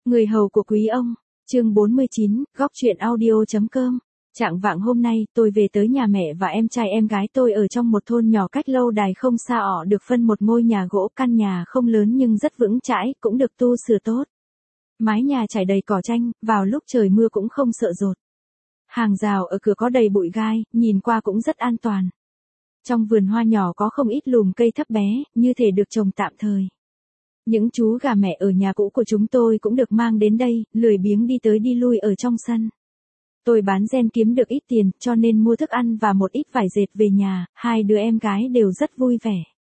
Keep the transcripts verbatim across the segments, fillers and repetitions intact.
Người hầu của quý ông, chương bốn mươi chín, góc truyện audio.com. Trạng vạng hôm nay, tôi về tới nhà mẹ và em trai em gái tôi ở trong một thôn nhỏ cách lâu đài không xa ọ được phân một ngôi nhà gỗ, căn nhà không lớn nhưng rất vững chãi, cũng được tu sửa tốt. Mái nhà trải đầy cỏ tranh, vào lúc trời mưa cũng không sợ dột. Hàng rào ở cửa có đầy bụi gai, nhìn qua cũng rất an toàn. Trong vườn hoa nhỏ có không ít lùm cây thấp bé, như thể được trồng tạm thời. Những chú gà mẹ ở nhà cũ của chúng tôi cũng được mang đến đây, lười biếng đi tới đi lui ở trong sân. Tôi bán ren kiếm được ít tiền, cho nên mua thức ăn và một ít vải dệt về nhà, hai đứa em gái đều rất vui vẻ.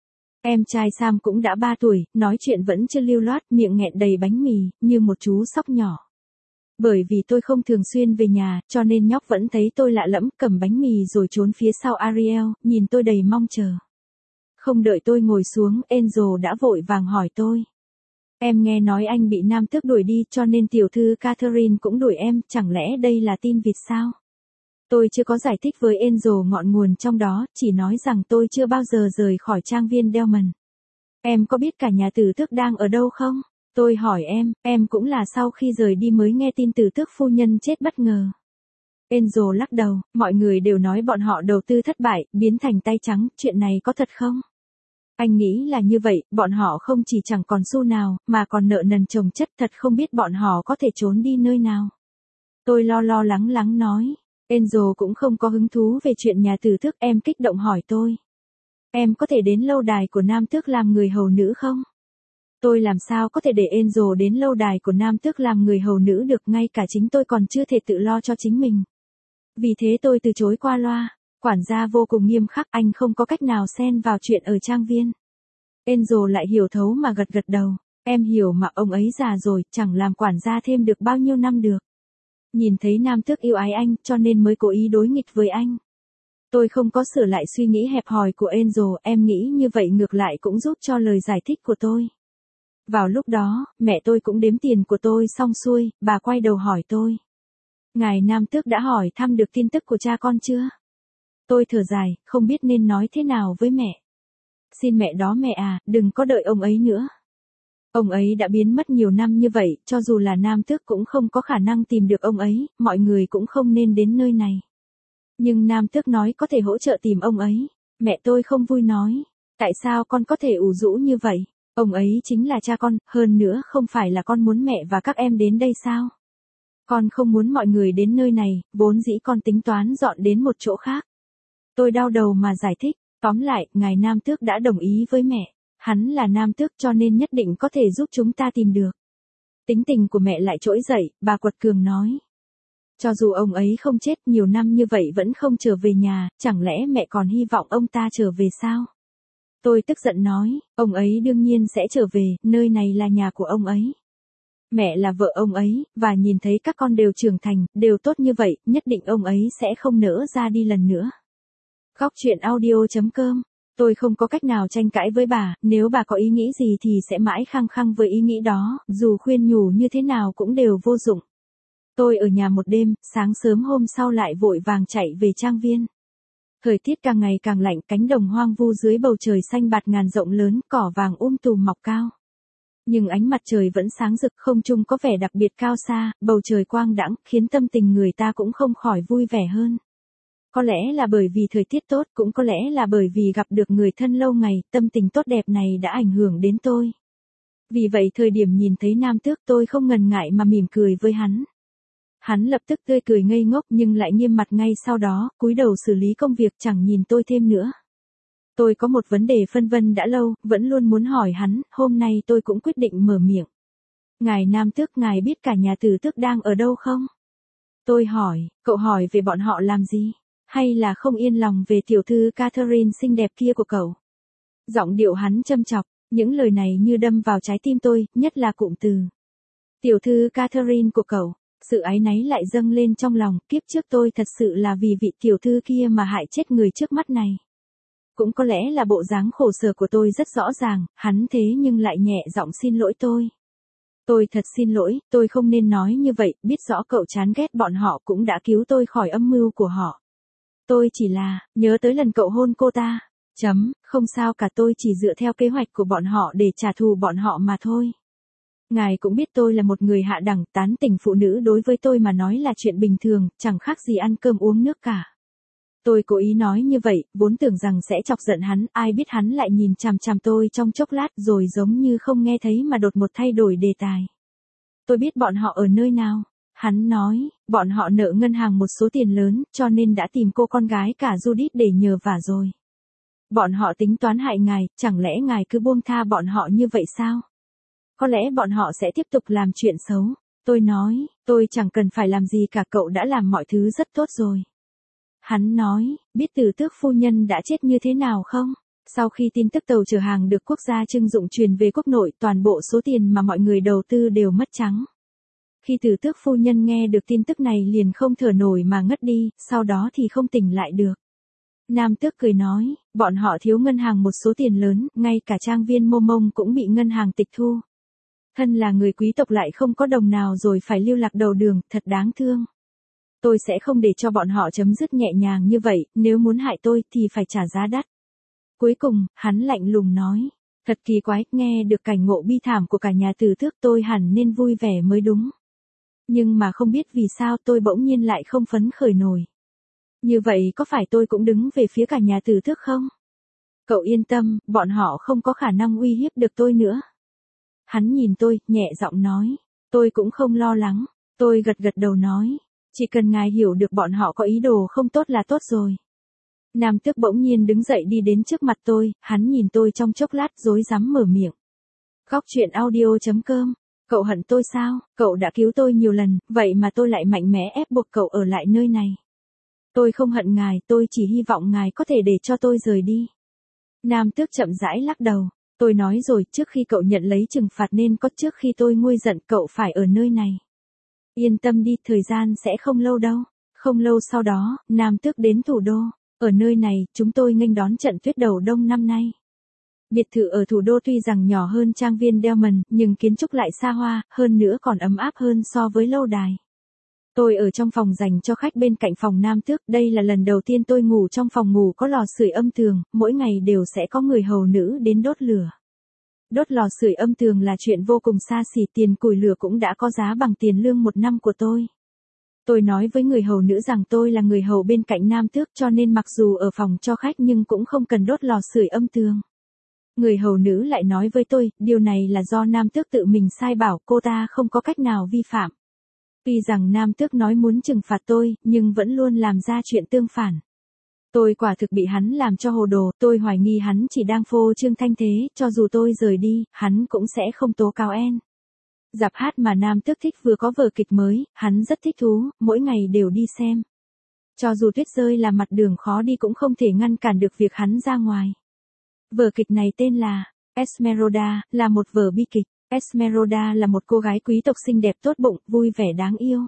Em trai Sam cũng đã ba tuổi, nói chuyện vẫn chưa lưu loát, miệng nghẹn đầy bánh mì, như một chú sóc nhỏ. Bởi vì tôi không thường xuyên về nhà, cho nên nhóc vẫn thấy tôi lạ lẫm, cầm bánh mì rồi trốn phía sau Ariel, nhìn tôi đầy mong chờ. Không đợi tôi ngồi xuống, Angel đã vội vàng hỏi tôi. Em nghe nói anh bị nam tước đuổi đi cho nên tiểu thư Catherine cũng đuổi em, chẳng lẽ đây là tin vịt sao? Tôi chưa có giải thích với Angel ngọn nguồn trong đó, chỉ nói rằng tôi chưa bao giờ rời khỏi trang viên Delmond. Em có biết cả nhà tử tước đang ở đâu không? Tôi hỏi em, em cũng là sau khi rời đi mới nghe tin tử tước phu nhân chết bất ngờ. Angel lắc đầu, mọi người đều nói bọn họ đầu tư thất bại, biến thành tay trắng, chuyện này có thật không? Anh nghĩ là như vậy, bọn họ không chỉ chẳng còn xu nào, mà còn nợ nần chồng chất, thật không biết bọn họ có thể trốn đi nơi nào. Tôi lo lo lắng lắng nói, Angel cũng không có hứng thú về chuyện nhà tử tước, em kích động hỏi tôi. Em có thể đến lâu đài của nam tước làm người hầu nữ không? Tôi làm sao có thể để Angel đến lâu đài của nam tước làm người hầu nữ được, ngay cả chính tôi còn chưa thể tự lo cho chính mình. Vì thế tôi từ chối qua loa. Quản gia vô cùng nghiêm khắc, anh không có cách nào xen vào chuyện ở trang viên. Angel lại hiểu thấu mà gật gật đầu. Em hiểu mà, ông ấy già rồi, chẳng làm quản gia thêm được bao nhiêu năm được. Nhìn thấy nam tước yêu ái anh, cho nên mới cố ý đối nghịch với anh. Tôi không có sửa lại suy nghĩ hẹp hòi của Angel, em nghĩ như vậy ngược lại cũng giúp cho lời giải thích của tôi. Vào lúc đó, mẹ tôi cũng đếm tiền của tôi xong xuôi, bà quay đầu hỏi tôi. Ngài nam tước đã hỏi thăm được tin tức của cha con chưa? Tôi thở dài, không biết nên nói thế nào với mẹ. Xin mẹ đó mẹ à, đừng có đợi ông ấy nữa. Ông ấy đã biến mất nhiều năm như vậy, cho dù là nam tước cũng không có khả năng tìm được ông ấy, mọi người cũng không nên đến nơi này. Nhưng nam tước nói có thể hỗ trợ tìm ông ấy. Mẹ tôi không vui nói, tại sao con có thể ủ rũ như vậy? Ông ấy chính là cha con, hơn nữa không phải là con muốn mẹ và các em đến đây sao? Con không muốn mọi người đến nơi này, vốn dĩ con tính toán dọn đến một chỗ khác. Tôi đau đầu mà giải thích, tóm lại, ngài nam tước đã đồng ý với mẹ. Hắn là nam tước cho nên nhất định có thể giúp chúng ta tìm được. Tính tình của mẹ lại trỗi dậy, bà quật cường nói. Cho dù ông ấy không chết nhiều năm như vậy vẫn không trở về nhà, chẳng lẽ mẹ còn hy vọng ông ta trở về sao? Tôi tức giận nói, ông ấy đương nhiên sẽ trở về, nơi này là nhà của ông ấy. Mẹ là vợ ông ấy, và nhìn thấy các con đều trưởng thành, đều tốt như vậy, nhất định ông ấy sẽ không nỡ ra đi lần nữa. Góc truyện audio.com. Tôi không có cách nào tranh cãi với bà, nếu bà có ý nghĩ gì thì sẽ mãi khăng khăng với ý nghĩ đó, dù khuyên nhủ như thế nào cũng đều vô dụng. Tôi ở nhà một đêm, sáng sớm hôm sau lại vội vàng chạy về trang viên. Thời tiết càng ngày càng lạnh, cánh đồng hoang vu dưới bầu trời xanh bạt ngàn rộng lớn, cỏ vàng um tùm mọc cao. Nhưng ánh mặt trời vẫn sáng rực, không trung có vẻ đặc biệt cao xa, bầu trời quang đãng, khiến tâm tình người ta cũng không khỏi vui vẻ hơn. Có lẽ là bởi vì thời tiết tốt, cũng có lẽ là bởi vì gặp được người thân lâu ngày, tâm tình tốt đẹp này đã ảnh hưởng đến tôi. Vì vậy thời điểm nhìn thấy nam tước tôi không ngần ngại mà mỉm cười với hắn. Hắn lập tức tươi cười ngây ngốc nhưng lại nghiêm mặt ngay sau đó, cúi đầu xử lý công việc chẳng nhìn tôi thêm nữa. Tôi có một vấn đề phân vân đã lâu, vẫn luôn muốn hỏi hắn, hôm nay tôi cũng quyết định mở miệng. Ngài nam tước, ngài biết cả nhà tử tước đang ở đâu không? Tôi hỏi, cậu hỏi về bọn họ làm gì? Hay là không yên lòng về tiểu thư Catherine xinh đẹp kia của cậu? Giọng điệu hắn châm chọc, những lời này như đâm vào trái tim tôi, nhất là cụm từ. Tiểu thư Catherine của cậu, sự áy náy lại dâng lên trong lòng, kiếp trước tôi thật sự là vì vị tiểu thư kia mà hại chết người trước mắt này. Cũng có lẽ là bộ dáng khổ sở của tôi rất rõ ràng, hắn thế nhưng lại nhẹ giọng xin lỗi tôi. Tôi thật xin lỗi, tôi không nên nói như vậy, biết rõ cậu chán ghét bọn họ cũng đã cứu tôi khỏi âm mưu của họ. Tôi chỉ là, nhớ tới lần cậu hôn cô ta. Chấm, không sao cả, tôi chỉ dựa theo kế hoạch của bọn họ để trả thù bọn họ mà thôi. Ngài cũng biết tôi là một người hạ đẳng, tán tỉnh phụ nữ đối với tôi mà nói là chuyện bình thường, chẳng khác gì ăn cơm uống nước cả. Tôi cố ý nói như vậy, vốn tưởng rằng sẽ chọc giận hắn, ai biết hắn lại nhìn chằm chằm tôi trong chốc lát rồi giống như không nghe thấy mà đột một thay đổi đề tài. Tôi biết bọn họ ở nơi nào. Hắn nói, bọn họ nợ ngân hàng một số tiền lớn, cho nên đã tìm cô con gái cả Judith để nhờ vả rồi. Bọn họ tính toán hại ngài, chẳng lẽ ngài cứ buông tha bọn họ như vậy sao? Có lẽ bọn họ sẽ tiếp tục làm chuyện xấu. Tôi nói, tôi chẳng cần phải làm gì cả, cậu đã làm mọi thứ rất tốt rồi. Hắn nói, biết Tử Tước phu nhân đã chết như thế nào không? Sau khi tin tức tàu chở hàng được quốc gia trưng dụng truyền về quốc nội, toàn bộ số tiền mà mọi người đầu tư đều mất trắng. Khi Tử Tước phu nhân nghe được tin tức này liền không thở nổi mà ngất đi, sau đó thì không tỉnh lại được. Nam Tước cười nói, bọn họ thiếu ngân hàng một số tiền lớn, ngay cả trang viên Mô Mông cũng bị ngân hàng tịch thu. Thân là người quý tộc lại không có đồng nào rồi phải lưu lạc đầu đường, thật đáng thương. Tôi sẽ không để cho bọn họ chấm dứt nhẹ nhàng như vậy, nếu muốn hại tôi thì phải trả giá đắt. Cuối cùng, hắn lạnh lùng nói, thật kỳ quái, nghe được cảnh ngộ bi thảm của cả nhà Tử Tước tôi hẳn nên vui vẻ mới đúng. Nhưng mà không biết vì sao tôi bỗng nhiên lại không phấn khởi nổi. Như vậy có phải tôi cũng đứng về phía cả nhà Tử Tước không? Cậu yên tâm, bọn họ không có khả năng uy hiếp được tôi nữa. Hắn nhìn tôi, nhẹ giọng nói, tôi cũng không lo lắng. Tôi gật gật đầu nói, chỉ cần ngài hiểu được bọn họ có ý đồ không tốt là tốt rồi. Nam Tước bỗng nhiên đứng dậy đi đến trước mặt tôi, hắn nhìn tôi trong chốc lát rối rắm mở miệng. Góc truyện audio chấm com, cậu hận tôi sao? Cậu đã cứu tôi nhiều lần, vậy mà tôi lại mạnh mẽ ép buộc cậu ở lại nơi này. Tôi không hận ngài, tôi chỉ hy vọng ngài có thể để cho tôi rời đi. Nam Tước chậm rãi lắc đầu. Tôi nói rồi, trước khi cậu nhận lấy trừng phạt nên có, trước khi tôi nguôi giận cậu phải ở nơi này. Yên tâm đi, thời gian sẽ không lâu đâu. Không lâu sau đó, Nam Tước đến thủ đô. Ở nơi này, chúng tôi nghênh đón trận tuyết đầu đông năm nay. Biệt thự ở thủ đô tuy rằng nhỏ hơn trang viên Delmond, nhưng kiến trúc lại xa hoa, hơn nữa còn ấm áp hơn so với lâu đài. Tôi ở trong phòng dành cho khách bên cạnh phòng Nam Tước, đây là lần đầu tiên tôi ngủ trong phòng ngủ có lò sưởi âm tường, mỗi ngày đều sẽ có người hầu nữ đến đốt lửa. Đốt lò sưởi âm tường là chuyện vô cùng xa xỉ, tiền củi lửa cũng đã có giá bằng tiền lương một năm của tôi. Tôi nói với người hầu nữ rằng tôi là người hầu bên cạnh Nam Tước cho nên mặc dù ở phòng cho khách nhưng cũng không cần đốt lò sưởi âm tường. Người hầu nữ lại nói với tôi, điều này là do Nam Tước tự mình sai bảo, cô ta không có cách nào vi phạm. Tuy rằng Nam Tước nói muốn trừng phạt tôi, nhưng vẫn luôn làm ra chuyện tương phản. Tôi quả thực bị hắn làm cho hồ đồ, tôi hoài nghi hắn chỉ đang phô trương thanh thế, cho dù tôi rời đi, hắn cũng sẽ không tố cáo en. Dạp hát mà Nam Tước thích vừa có vở kịch mới, hắn rất thích thú, mỗi ngày đều đi xem. Cho dù tuyết rơi là mặt đường khó đi cũng không thể ngăn cản được việc hắn ra ngoài. Vở kịch này tên là Esmeralda, là một vở bi kịch. Esmeralda là một cô gái quý tộc xinh đẹp tốt bụng, vui vẻ đáng yêu.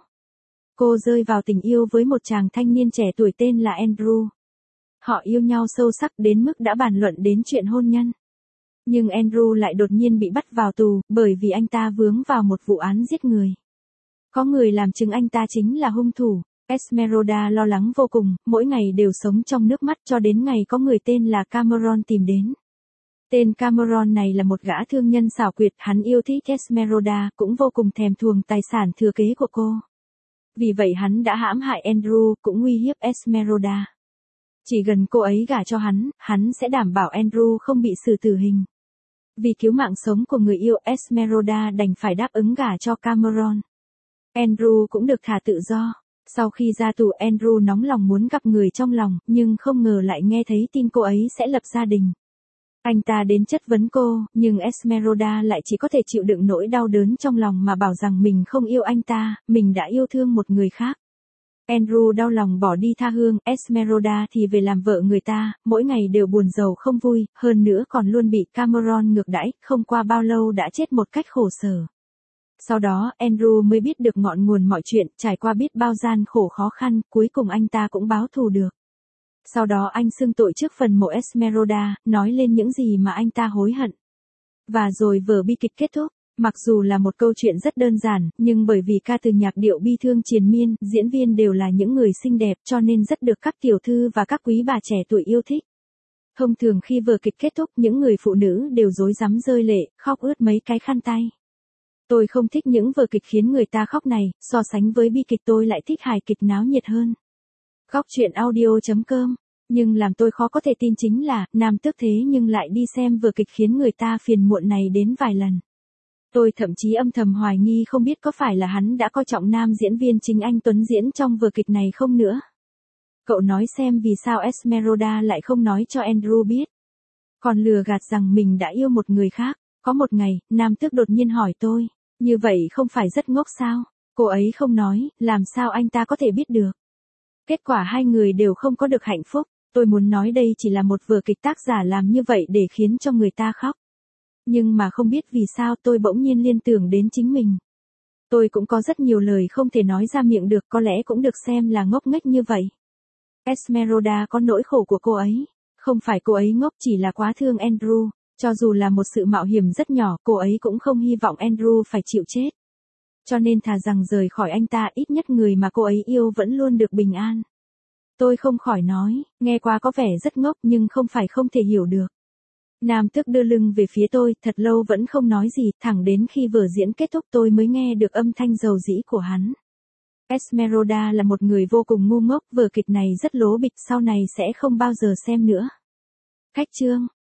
Cô rơi vào tình yêu với một chàng thanh niên trẻ tuổi tên là Andrew. Họ yêu nhau sâu sắc đến mức đã bàn luận đến chuyện hôn nhân. Nhưng Andrew lại đột nhiên bị bắt vào tù, bởi vì anh ta vướng vào một vụ án giết người. Có người làm chứng anh ta chính là hung thủ. Esmeralda lo lắng vô cùng, mỗi ngày đều sống trong nước mắt cho đến ngày có người tên là Cameron tìm đến. Tên Cameron này là một gã thương nhân xảo quyệt, hắn yêu thích Esmeralda, cũng vô cùng thèm thuồng tài sản thừa kế của cô. Vì vậy hắn đã hãm hại Andrew, cũng uy hiếp Esmeralda. Chỉ gần cô ấy gả cho hắn, hắn sẽ đảm bảo Andrew không bị xử tử hình. Vì cứu mạng sống của người yêu, Esmeralda đành phải đáp ứng gả cho Cameron. Andrew cũng được thả tự do. Sau khi ra tù, Andrew nóng lòng muốn gặp người trong lòng, nhưng không ngờ lại nghe thấy tin cô ấy sẽ lập gia đình. Anh ta đến chất vấn cô, nhưng Esmeralda lại chỉ có thể chịu đựng nỗi đau đớn trong lòng mà bảo rằng mình không yêu anh ta, mình đã yêu thương một người khác. Andrew đau lòng bỏ đi tha hương, Esmeralda thì về làm vợ người ta, mỗi ngày đều buồn rầu không vui, hơn nữa còn luôn bị Cameron ngược đãi, không qua bao lâu đã chết một cách khổ sở. Sau đó, Andrew mới biết được ngọn nguồn mọi chuyện, trải qua biết bao gian khổ khó khăn, cuối cùng anh ta cũng báo thù được. Sau đó anh xưng tội trước phần mộ Esmeralda, nói lên những gì mà anh ta hối hận. Và rồi vở bi kịch kết thúc. Mặc dù là một câu chuyện rất đơn giản, nhưng bởi vì ca từ nhạc điệu bi thương triền miên, diễn viên đều là những người xinh đẹp cho nên rất được các tiểu thư và các quý bà trẻ tuổi yêu thích. Thông thường khi vở kịch kết thúc, những người phụ nữ đều rối rắm rơi lệ, khóc ướt mấy cái khăn tay. Tôi không thích những vở kịch khiến người ta khóc này, so sánh với bi kịch tôi lại thích hài kịch náo nhiệt hơn. Góc truyện audio.com. Nhưng làm tôi khó có thể tin chính là, nam tước thế nhưng lại đi xem vở kịch khiến người ta phiền muộn này đến vài lần. Tôi thậm chí âm thầm hoài nghi không biết có phải là hắn đã coi trọng nam diễn viên chính anh Tuấn diễn trong vở kịch này không nữa. Cậu nói xem vì sao Esmeralda lại không nói cho Andrew biết. Còn lừa gạt rằng mình đã yêu một người khác. Có một ngày, nam tước đột nhiên hỏi tôi, như vậy không phải rất ngốc sao? Cô ấy không nói, làm sao anh ta có thể biết được? Kết quả hai người đều không có được hạnh phúc. Tôi muốn nói đây chỉ là một vở kịch tác giả làm như vậy để khiến cho người ta khóc. Nhưng mà không biết vì sao tôi bỗng nhiên liên tưởng đến chính mình. Tôi cũng có rất nhiều lời không thể nói ra miệng được, có lẽ cũng được xem là ngốc nghếch như vậy. Esmeralda có nỗi khổ của cô ấy. Không phải cô ấy ngốc, chỉ là quá thương Andrew. Cho dù là một sự mạo hiểm rất nhỏ, cô ấy cũng không hy vọng Andrew phải chịu chết. Cho nên thà rằng rời khỏi anh ta, ít nhất người mà cô ấy yêu vẫn luôn được bình an. Tôi không khỏi nói, nghe qua có vẻ rất ngốc nhưng không phải không thể hiểu được. Nam tước đưa lưng về phía tôi, thật lâu vẫn không nói gì, thẳng đến khi vở diễn kết thúc tôi mới nghe được âm thanh dầu dĩ của hắn. Esmeralda là một người vô cùng ngu ngốc, vở kịch này rất lố bịch, sau này sẽ không bao giờ xem nữa. Khách chương.